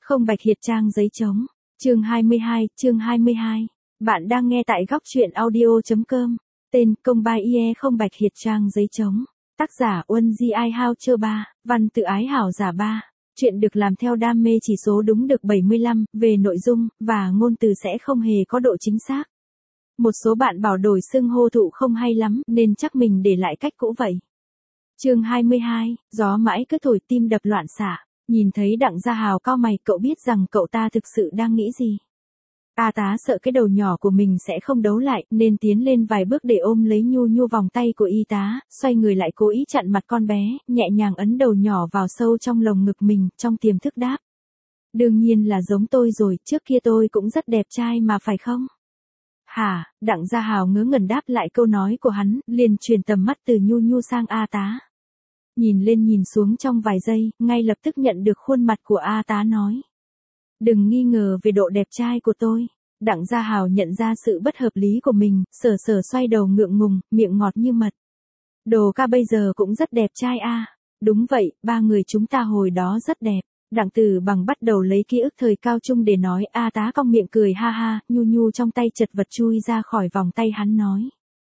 Không bạch hiệt trang giấy trống. Chương 22. Bạn đang nghe tại góc truyện audio.com. Tên: Công Bai Ie không bạch hiệt trang giấy trống. Tác giả: Uân Di Ai Hao Chơ Ba. Văn tự ái hảo giả ba. Chuyện được làm theo đam mê, chỉ số đúng được 75, về nội dung và ngôn từ sẽ không hề có độ chính xác. Một số bạn bảo đổi xưng hô thụ không hay lắm nên chắc mình để lại cách cũ vậy. Chương 22, gió mãi cứ thổi tim đập loạn xạ. Nhìn thấy Đặng Gia Hào cau mày, cậu biết rằng cậu ta thực sự đang nghĩ gì. A Tá sợ cái đầu nhỏ của mình sẽ không đấu lại nên tiến lên vài bước để ôm lấy Nhu Nhu vòng tay của y tá, xoay người lại cố ý chặn mặt con bé, nhẹ nhàng ấn đầu nhỏ vào sâu trong lồng ngực mình, trong tiềm thức đáp. Đương nhiên là giống tôi rồi, trước kia tôi cũng rất đẹp trai mà phải không? Hả? Đặng Gia Hào ngớ ngẩn đáp lại câu nói của hắn, liền chuyển tầm mắt từ Nhu Nhu sang A Tá. Nhìn lên nhìn xuống trong vài giây, ngay lập tức nhận được khuôn mặt của A Tá nói. Đừng nghi ngờ về độ đẹp trai của tôi. Đặng Gia Hào nhận ra sự bất hợp lý của mình, sờ sờ xoay đầu ngượng ngùng, miệng ngọt như mật. Đồ ca bây giờ cũng rất đẹp trai a. Đúng vậy, ba người chúng ta hồi đó rất đẹp. Đặng Tử Bằng bắt đầu lấy ký ức thời cao trung để nói. A Tá cong miệng cười ha ha, Nhu Nhu trong tay chật vật chui ra khỏi vòng tay hắn nói.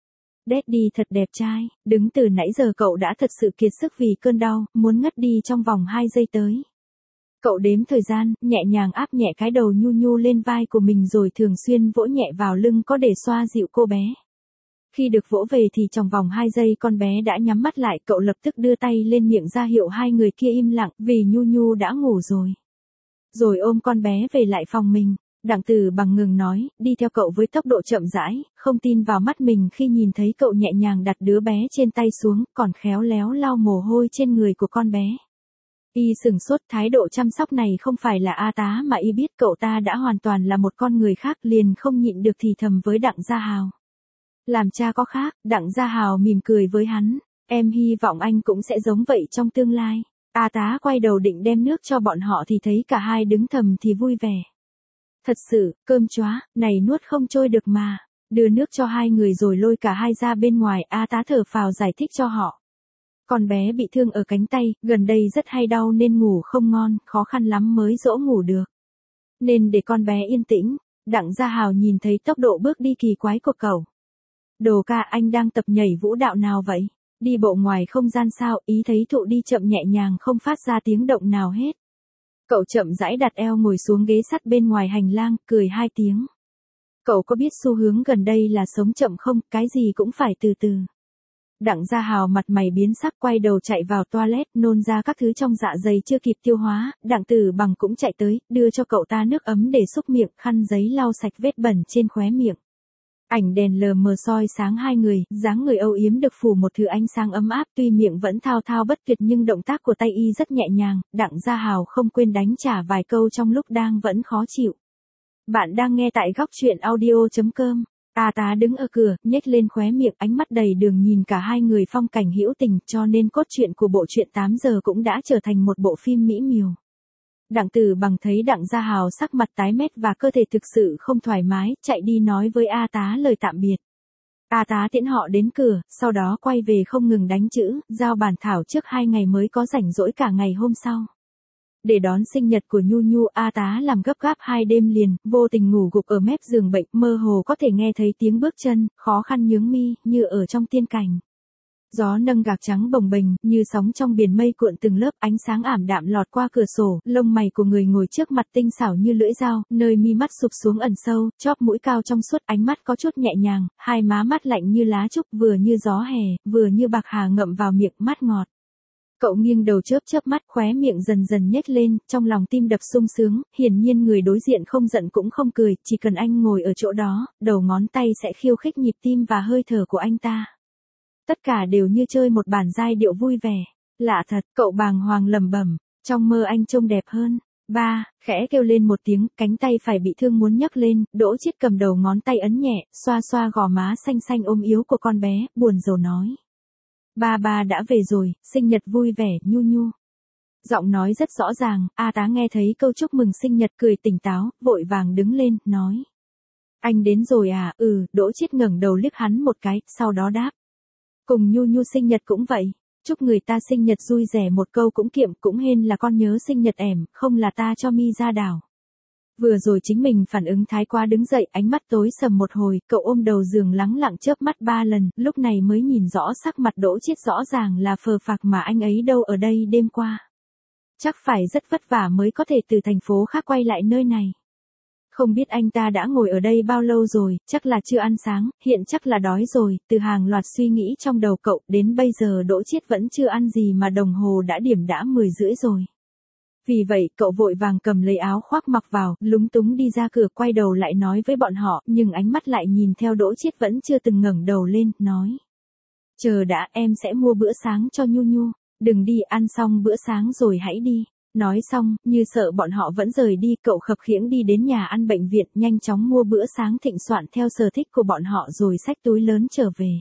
Daddy thật đẹp trai, đứng từ nãy giờ cậu đã thật sự kiệt sức vì cơn đau, muốn ngất đi trong vòng 2 giây tới. Cậu đếm thời gian, nhẹ nhàng áp nhẹ cái đầu Nhu Nhu lên vai của mình rồi thường xuyên vỗ nhẹ vào lưng có để xoa dịu cô bé. Khi được vỗ về thì trong vòng 2 giây con bé đã nhắm mắt lại, cậu lập tức đưa tay lên miệng ra hiệu hai người kia im lặng vì Nhu Nhu đã ngủ rồi. Rồi ôm con bé về lại phòng mình. Đặng Tử Bằng ngừng nói, đi theo cậu với tốc độ chậm rãi, không tin vào mắt mình khi nhìn thấy cậu nhẹ nhàng đặt đứa bé trên tay xuống, còn khéo léo lau mồ hôi trên người của con bé. Y sửng sốt, thái độ chăm sóc này không phải là A Tá mà y biết cậu ta đã hoàn toàn là một con người khác, liền không nhịn được thì thầm với Đặng Gia Hào. Làm cha có khác. Đặng Gia Hào mỉm cười với hắn, em hy vọng anh cũng sẽ giống vậy trong tương lai. A Tá quay đầu định đem nước cho bọn họ thì thấy cả hai đứng thầm thì vui vẻ. Thật sự, cơm chóa, này nuốt không trôi được mà. Đưa nước cho hai người rồi lôi cả hai ra bên ngoài, A Tá thở phào giải thích cho họ. Con bé bị thương ở cánh tay, gần đây rất hay đau nên ngủ không ngon, khó khăn lắm mới dỗ ngủ được. Nên để con bé yên tĩnh. Đặng Gia Hào nhìn thấy tốc độ bước đi kỳ quái của cậu. Đồ ca, anh đang tập nhảy vũ đạo nào vậy? Đi bộ ngoài không gian sao? Ý thấy thụ đi chậm nhẹ nhàng không phát ra tiếng động nào hết. Cậu chậm rãi đặt eo ngồi xuống ghế sắt bên ngoài hành lang, cười 2 tiếng. Cậu có biết xu hướng gần đây là sống chậm không? Cái gì cũng phải từ từ. Đặng Gia Hào mặt mày biến sắc, quay đầu chạy vào toilet, nôn ra các thứ trong dạ dày chưa kịp tiêu hóa. Đặng Tử Bằng cũng chạy tới, đưa cho cậu ta nước ấm để xúc miệng, khăn giấy lau sạch vết bẩn trên khóe miệng. Ảnh đèn lờ mờ soi sáng hai người, dáng người âu yếm được phủ một thứ ánh sáng ấm áp, tuy miệng vẫn thao thao bất tuyệt nhưng động tác của tay y rất nhẹ nhàng. Đặng Gia Hào không quên đánh trả vài câu trong lúc đang vẫn khó chịu. Bạn đang nghe tại góc truyện audio.com. A Tá đứng ở cửa, nhếch lên khóe miệng, ánh mắt đầy đường nhìn cả hai người phong cảnh hữu tình, cho nên cốt truyện của bộ truyện 8 giờ cũng đã trở thành một bộ phim mỹ miều. Đặng Tử Bằng thấy Đặng Gia Hào sắc mặt tái mét và cơ thể thực sự không thoải mái, chạy đi nói với A Tá lời tạm biệt. A Tá tiễn họ đến cửa, sau đó quay về không ngừng đánh chữ, giao bản thảo trước 2 ngày mới có rảnh rỗi cả ngày hôm sau. Để đón sinh nhật của Nhu Nhu, A Tá làm gấp gáp 2 đêm liền, vô tình ngủ gục ở mép giường bệnh, mơ hồ có thể nghe thấy tiếng bước chân, khó khăn nhướng mi, như ở trong tiên cảnh. Gió nâng gạc trắng bồng bềnh, như sóng trong biển mây cuộn từng lớp, ánh sáng ảm đạm lọt qua cửa sổ, lông mày của người ngồi trước mặt tinh xảo như lưỡi dao, nơi mi mắt sụp xuống ẩn sâu, chóp mũi cao trong suốt, ánh mắt có chút nhẹ nhàng, hai má mắt lạnh như lá trúc, vừa như gió hè, vừa như bạc hà ngậm vào miệng, mắt ngọt. Cậu nghiêng đầu chớp chớp mắt, khóe miệng dần dần nhếch lên, trong lòng tim đập sung sướng, hiển nhiên người đối diện không giận cũng không cười, chỉ cần anh ngồi ở chỗ đó, đầu ngón tay sẽ khiêu khích nhịp tim và hơi thở của anh ta. Tất cả đều như chơi một bản giai điệu vui vẻ. Lạ thật, cậu bàng hoàng lẩm bẩm, trong mơ anh trông đẹp hơn. Ba, khẽ kêu lên một tiếng, cánh tay phải bị thương muốn nhấc lên, Đỗ Chiết cầm đầu ngón tay ấn nhẹ, xoa xoa gò má xanh xanh ôm yếu của con bé, buồn rầu nói. Ba đã về rồi, sinh nhật vui vẻ, Nhu Nhu. Giọng nói rất rõ ràng, A Tá nghe thấy câu chúc mừng sinh nhật cười tỉnh táo, vội vàng đứng lên, nói. Anh đến rồi à? Đỗ Chiết ngẩng đầu liếc hắn một cái, sau đó đáp. Cùng Nhu Nhu sinh nhật cũng vậy. Chúc người ta sinh nhật vui vẻ một câu cũng kiệm cũng hên là con nhớ sinh nhật ẻm, không là ta cho mi ra đảo. Vừa rồi chính mình phản ứng thái quá đứng dậy, ánh mắt tối sầm một hồi, cậu ôm đầu giường lắng lặng chớp mắt 3 lần, lúc này mới nhìn rõ sắc mặt Đỗ Chiết rõ ràng là phờ phạc mà anh ấy đâu ở đây đêm qua. Chắc phải rất vất vả mới có thể từ thành phố khác quay lại nơi này. Không biết anh ta đã ngồi ở đây bao lâu rồi, chắc là chưa ăn sáng, hiện chắc là đói rồi, từ hàng loạt suy nghĩ trong đầu cậu, đến bây giờ Đỗ Chiết vẫn chưa ăn gì mà đồng hồ đã điểm đã 10 rưỡi rồi. Vì vậy, cậu vội vàng cầm lấy áo khoác mặc vào, lúng túng đi ra cửa quay đầu lại nói với bọn họ, nhưng ánh mắt lại nhìn theo Đỗ Chiết vẫn chưa từng ngẩng đầu lên, nói. Chờ đã, em sẽ mua bữa sáng cho Nhu Nhu, đừng đi, ăn xong bữa sáng rồi hãy đi. Nói xong, như sợ bọn họ vẫn rời đi, cậu khập khiễng đi đến nhà ăn bệnh viện, nhanh chóng mua bữa sáng thịnh soạn theo sở thích của bọn họ rồi xách túi lớn trở về.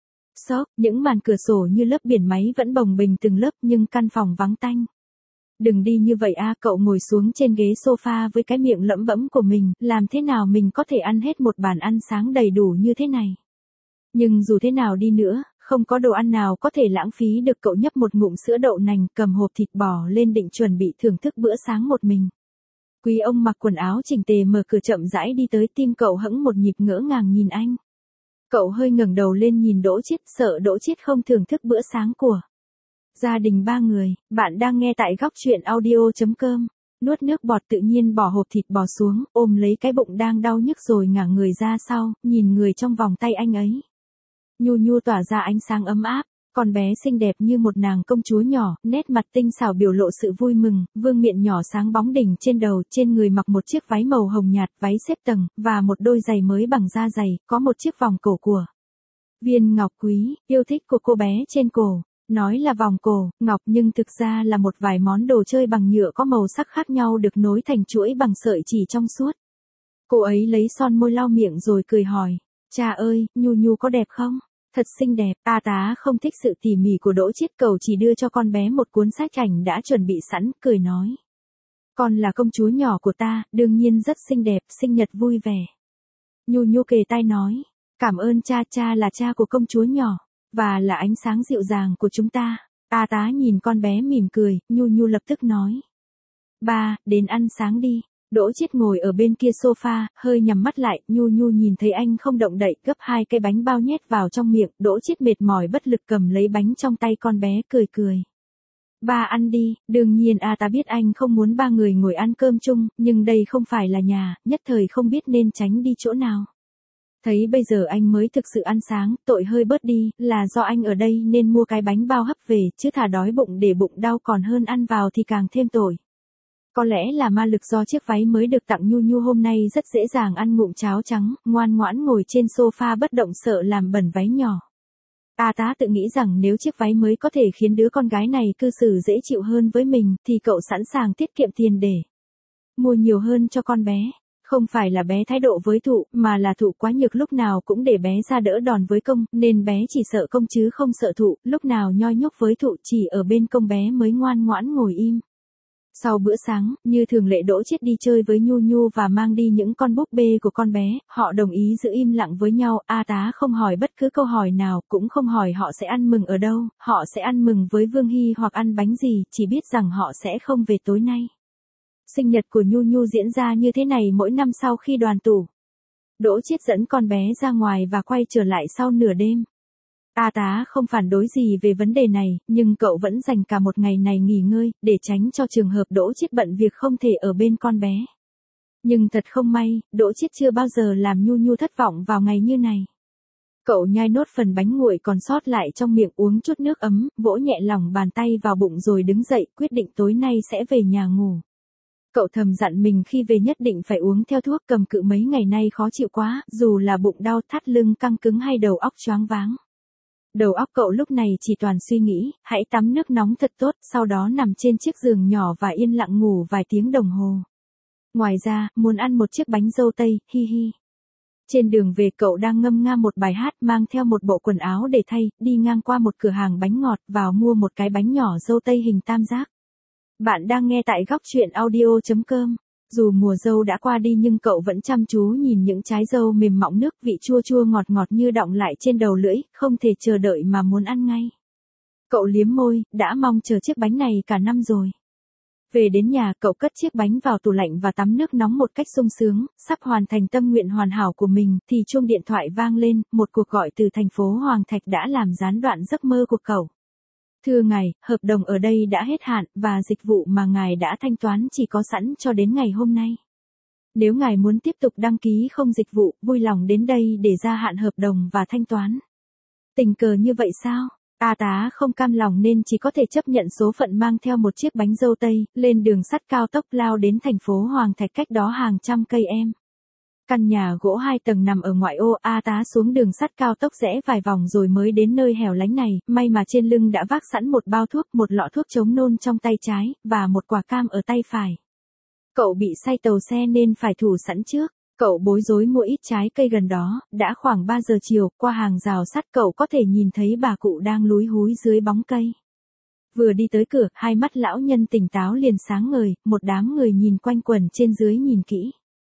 Sốc, những màn cửa sổ như lớp biển máy vẫn bồng bềnh từng lớp nhưng căn phòng vắng tanh. Đừng đi như vậy a, cậu ngồi xuống trên ghế sofa với cái miệng lẩm bẩm của mình, làm thế nào mình có thể ăn hết một bàn ăn sáng đầy đủ như thế này. Nhưng dù thế nào đi nữa, không có đồ ăn nào có thể lãng phí được, cậu nhấp một ngụm sữa đậu nành, cầm hộp thịt bò lên định chuẩn bị thưởng thức bữa sáng một mình. Quý ông mặc quần áo chỉnh tề mở cửa chậm rãi đi tới, tim cậu hững một nhịp ngỡ ngàng nhìn anh. Cậu hơi ngẩng đầu lên nhìn Đỗ Chiết, sợ Đỗ Chiết không thưởng thức bữa sáng của gia đình 3 người. Bạn đang nghe tại góc truyện audio.com. Nuốt nước bọt tự nhiên bỏ hộp thịt bò xuống, ôm lấy cái bụng đang đau nhức rồi ngả người ra sau, nhìn người trong vòng tay anh ấy. Nhu Nhu tỏa ra ánh sáng ấm áp, con bé xinh đẹp như một nàng công chúa nhỏ, nét mặt tinh xảo biểu lộ sự vui mừng, vương miện nhỏ sáng bóng đỉnh trên đầu, trên người mặc một chiếc váy màu hồng nhạt, váy xếp tầng, và một đôi giày mới bằng da giày, có một chiếc vòng cổ của viên ngọc quý, yêu thích của cô bé trên cổ. Nói là vòng cổ, ngọc nhưng thực ra là một vài món đồ chơi bằng nhựa có màu sắc khác nhau được nối thành chuỗi bằng sợi chỉ trong suốt. Cô ấy lấy son môi lau miệng rồi cười hỏi, cha ơi, Nhu Nhu có đẹp không? Thật xinh đẹp, tá không thích sự tỉ mỉ của Đỗ Chiết, cậu chỉ đưa cho con bé một cuốn sách ảnh đã chuẩn bị sẵn, cười nói. Con là công chúa nhỏ của ta, đương nhiên rất xinh đẹp, sinh nhật vui vẻ. Nhu Nhu kề tai nói, cảm ơn cha, cha là cha của công chúa nhỏ, và là ánh sáng dịu dàng của chúng ta. Tá nhìn con bé mỉm cười, Nhu Nhu lập tức nói. Ba, đến ăn sáng đi. Đỗ Chiết ngồi ở bên kia sofa, hơi nhắm mắt lại, Nhu Nhu nhìn thấy anh không động đậy, gấp 2 cái bánh bao nhét vào trong miệng, Đỗ Chiết mệt mỏi bất lực cầm lấy bánh trong tay con bé, cười. Ba ăn đi, đương nhiên ta biết anh không muốn 3 người ngồi ăn cơm chung, nhưng đây không phải là nhà, nhất thời không biết nên tránh đi chỗ nào. Thấy bây giờ anh mới thực sự ăn sáng, tội hơi bớt đi, là do anh ở đây nên mua cái bánh bao hấp về, chứ thà đói bụng để bụng đau còn hơn ăn vào thì càng thêm tội. Có lẽ là ma lực do chiếc váy mới được tặng Nhu Nhu hôm nay rất dễ dàng ăn ngụm cháo trắng, ngoan ngoãn ngồi trên sofa bất động sợ làm bẩn váy nhỏ. Tá tự nghĩ rằng nếu chiếc váy mới có thể khiến đứa con gái này cư xử dễ chịu hơn với mình, thì cậu sẵn sàng tiết kiệm tiền để mua nhiều hơn cho con bé. Không phải là bé thái độ với Thụ, mà là Thụ quá nhược lúc nào cũng để bé ra đỡ đòn với Công, nên bé chỉ sợ Công chứ không sợ Thụ, lúc nào nhoi nhóc với Thụ chỉ ở bên Công bé mới ngoan ngoãn ngồi im. Sau bữa sáng, như thường lệ Đỗ Chiết đi chơi với Nhu Nhu và mang đi những con búp bê của con bé, họ đồng ý giữ im lặng với nhau, Tá không hỏi bất cứ câu hỏi nào, cũng không hỏi họ sẽ ăn mừng ở đâu, họ sẽ ăn mừng với Vương Hy hoặc ăn bánh gì, chỉ biết rằng họ sẽ không về tối nay. Sinh nhật của Nhu Nhu diễn ra như thế này mỗi năm sau khi đoàn tụ. Đỗ Chiết dẫn con bé ra ngoài và quay trở lại sau nửa đêm. Tá không phản đối gì về vấn đề này, nhưng cậu vẫn dành cả một ngày này nghỉ ngơi, để tránh cho trường hợp Đỗ Chiết bận việc không thể ở bên con bé. Nhưng thật không may, Đỗ Chiết chưa bao giờ làm Nhu Nhu thất vọng vào ngày như này. Cậu nhai nốt phần bánh nguội còn sót lại trong miệng, uống chút nước ấm, vỗ nhẹ lòng bàn tay vào bụng rồi đứng dậy, quyết định tối nay sẽ về nhà ngủ. Cậu thầm dặn mình khi về nhất định phải uống theo thuốc, cầm cự mấy ngày nay khó chịu quá, dù là bụng đau, thắt lưng căng cứng hay đầu óc choáng váng. Đầu óc cậu lúc này chỉ toàn suy nghĩ, hãy tắm nước nóng thật tốt, sau đó nằm trên chiếc giường nhỏ và yên lặng ngủ vài tiếng đồng hồ. Ngoài ra, muốn ăn một chiếc bánh dâu tây, hi hi. Trên đường về cậu đang ngâm nga một bài hát, mang theo một bộ quần áo để thay, đi ngang qua một cửa hàng bánh ngọt, vào mua một cái bánh nhỏ dâu tây hình tam giác. Bạn đang nghe tại góc truyện audio.com. Dù mùa dâu đã qua đi nhưng cậu vẫn chăm chú nhìn những trái dâu mềm mọng, nước vị chua chua ngọt ngọt như đọng lại trên đầu lưỡi, không thể chờ đợi mà muốn ăn ngay. Cậu liếm môi, đã mong chờ chiếc bánh này cả năm rồi. Về đến nhà, cậu cất chiếc bánh vào tủ lạnh và tắm nước nóng một cách sung sướng, sắp hoàn thành tâm nguyện hoàn hảo của mình, thì chuông điện thoại vang lên, một cuộc gọi từ thành phố Hoàng Thạch đã làm gián đoạn giấc mơ của cậu. Thưa ngài, hợp đồng ở đây đã hết hạn, và dịch vụ mà ngài đã thanh toán chỉ có sẵn cho đến ngày hôm nay. Nếu ngài muốn tiếp tục đăng ký không dịch vụ, vui lòng đến đây để gia hạn hợp đồng và thanh toán. Tình cờ như vậy sao? A tá không cam lòng nên chỉ có thể chấp nhận số phận, mang theo một chiếc bánh dâu tây, lên đường sắt cao tốc lao đến thành phố Hoàng Thạch cách đó hàng trăm cây em. Căn nhà gỗ 2 tầng nằm ở ngoại ô. A tá xuống đường sắt cao tốc rẽ vài vòng rồi mới đến nơi hẻo lánh này, may mà trên lưng đã vác sẵn một bao thuốc, một lọ thuốc chống nôn trong tay trái, và một quả cam ở tay phải. Cậu bị say tàu xe nên phải thủ sẵn trước. Cậu bối rối mua ít trái cây gần đó, đã khoảng 3 giờ chiều, qua hàng rào sắt cậu có thể nhìn thấy bà cụ đang lúi húi dưới bóng cây. Vừa đi tới cửa, hai mắt lão nhân tỉnh táo liền sáng ngời, một đám người nhìn quanh quẩn trên dưới nhìn kỹ.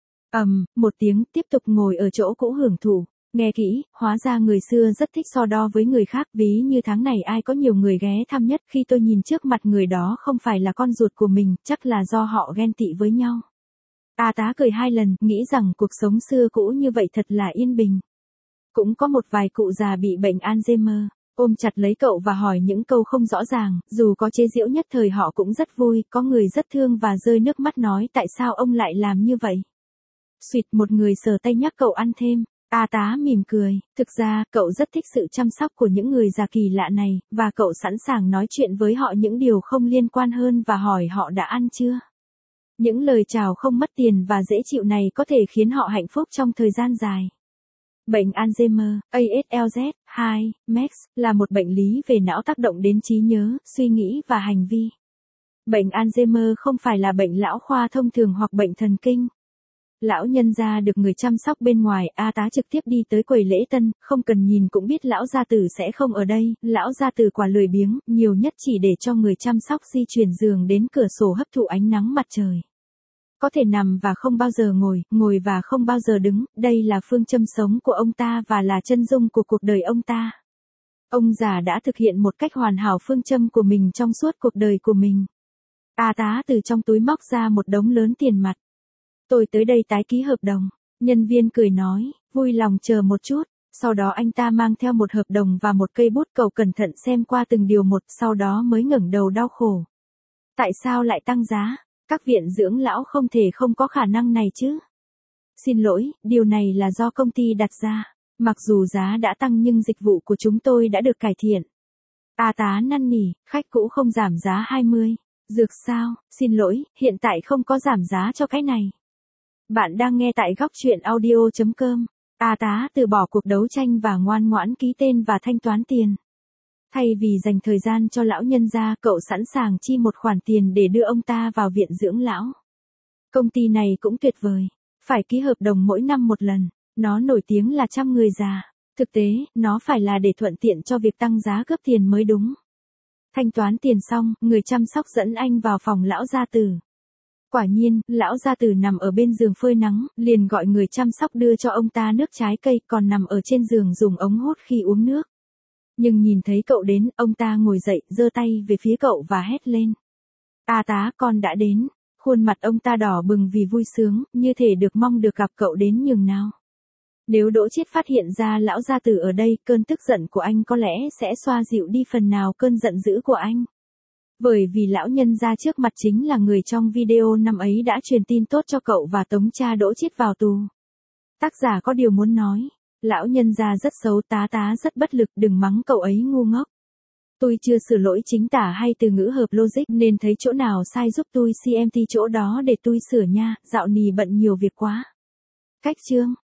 Một tiếng, tiếp tục ngồi ở chỗ cũ hưởng thụ. Nghe kỹ, hóa ra người xưa rất thích so đo với người khác, ví như tháng này ai có nhiều người ghé thăm nhất, khi tôi nhìn trước mặt người đó không phải là con ruột của mình, chắc là do họ ghen tị với nhau. A tá cười 2 lần, nghĩ rằng cuộc sống xưa cũ như vậy thật là yên bình. Cũng có một vài cụ già bị bệnh Alzheimer, ôm chặt lấy cậu và hỏi những câu không rõ ràng, dù có chế giễu nhất thời họ cũng rất vui, có người rất thương và rơi nước mắt nói tại sao ông lại làm như vậy. Xuyệt, một người sờ tay nhắc cậu ăn thêm. A tá mỉm cười, thực ra, cậu rất thích sự chăm sóc của những người già kỳ lạ này, và cậu sẵn sàng nói chuyện với họ những điều không liên quan hơn và hỏi họ đã ăn chưa. Những lời chào không mất tiền và dễ chịu này có thể khiến họ hạnh phúc trong thời gian dài. Bệnh Alzheimer, ASLZ2, MEX, là một bệnh lý về não tác động đến trí nhớ, suy nghĩ và hành vi. Bệnh Alzheimer không phải là bệnh lão khoa thông thường hoặc bệnh thần kinh. Lão nhân gia được người chăm sóc bên ngoài. A tá trực tiếp đi tới quầy lễ tân, không cần nhìn cũng biết lão gia tử sẽ không ở đây. Lão gia tử quả lười biếng, nhiều nhất chỉ để cho người chăm sóc di chuyển giường đến cửa sổ hấp thụ ánh nắng mặt trời. Có thể nằm và không bao giờ ngồi, ngồi và không bao giờ đứng, đây là phương châm sống của ông ta và là chân dung của cuộc đời ông ta. Ông già đã thực hiện một cách hoàn hảo phương châm của mình trong suốt cuộc đời của mình. A tá từ trong túi móc ra một đống lớn tiền mặt. Tôi tới đây tái ký hợp đồng. Nhân viên cười nói, vui lòng chờ một chút. Sau đó anh ta mang theo một hợp đồng và một cây bút, cậu cẩn thận xem qua từng điều một, sau đó mới ngẩng đầu đau khổ. Tại sao lại tăng giá? Các viện dưỡng lão không thể không có khả năng này chứ. Xin lỗi, điều này là do công ty đặt ra. Mặc dù giá đã tăng nhưng dịch vụ của chúng tôi đã được cải thiện. A tá năn nỉ, khách cũ không giảm giá 20. Dược sao? Xin lỗi, hiện tại không có giảm giá cho cái này. Bạn đang nghe tại góc truyện audio.com. A tá từ bỏ cuộc đấu tranh và ngoan ngoãn ký tên và thanh toán tiền. Thay vì dành thời gian cho lão nhân gia, cậu sẵn sàng chi một khoản tiền để đưa ông ta vào viện dưỡng lão. Công ty này cũng tuyệt vời. Phải ký hợp đồng mỗi năm một lần. Nó nổi tiếng là chăm người già. Thực tế, nó phải là để thuận tiện cho việc tăng giá cướp tiền mới đúng. Thanh toán tiền xong, người chăm sóc dẫn anh vào phòng lão gia tử. Quả nhiên, lão gia tử nằm ở bên giường phơi nắng, liền gọi người chăm sóc đưa cho ông ta nước trái cây, còn nằm ở trên giường dùng ống hút khi uống nước. Nhưng nhìn thấy cậu đến, ông ta ngồi dậy, giơ tay về phía cậu và hét lên. A tá, con đã đến. Khuôn mặt ông ta đỏ bừng vì vui sướng, như thể được mong được gặp cậu đến nhường nào. Nếu Đỗ Chiết phát hiện ra lão gia tử ở đây, cơn tức giận của anh có lẽ sẽ xoa dịu đi phần nào cơn giận dữ của anh. Bởi vì lão nhân gia trước mặt chính là người trong video năm ấy đã truyền tin tốt cho cậu và tống cha Đỗ Chiết vào tù. Tác giả có điều muốn nói. Lão nhân gia rất xấu, tá rất bất lực, đừng mắng cậu ấy ngu ngốc. Tôi chưa sửa lỗi chính tả hay từ ngữ hợp logic nên thấy chỗ nào sai giúp tôi CMT chỗ đó để tôi sửa nha, dạo nì bận nhiều việc quá. Cách chương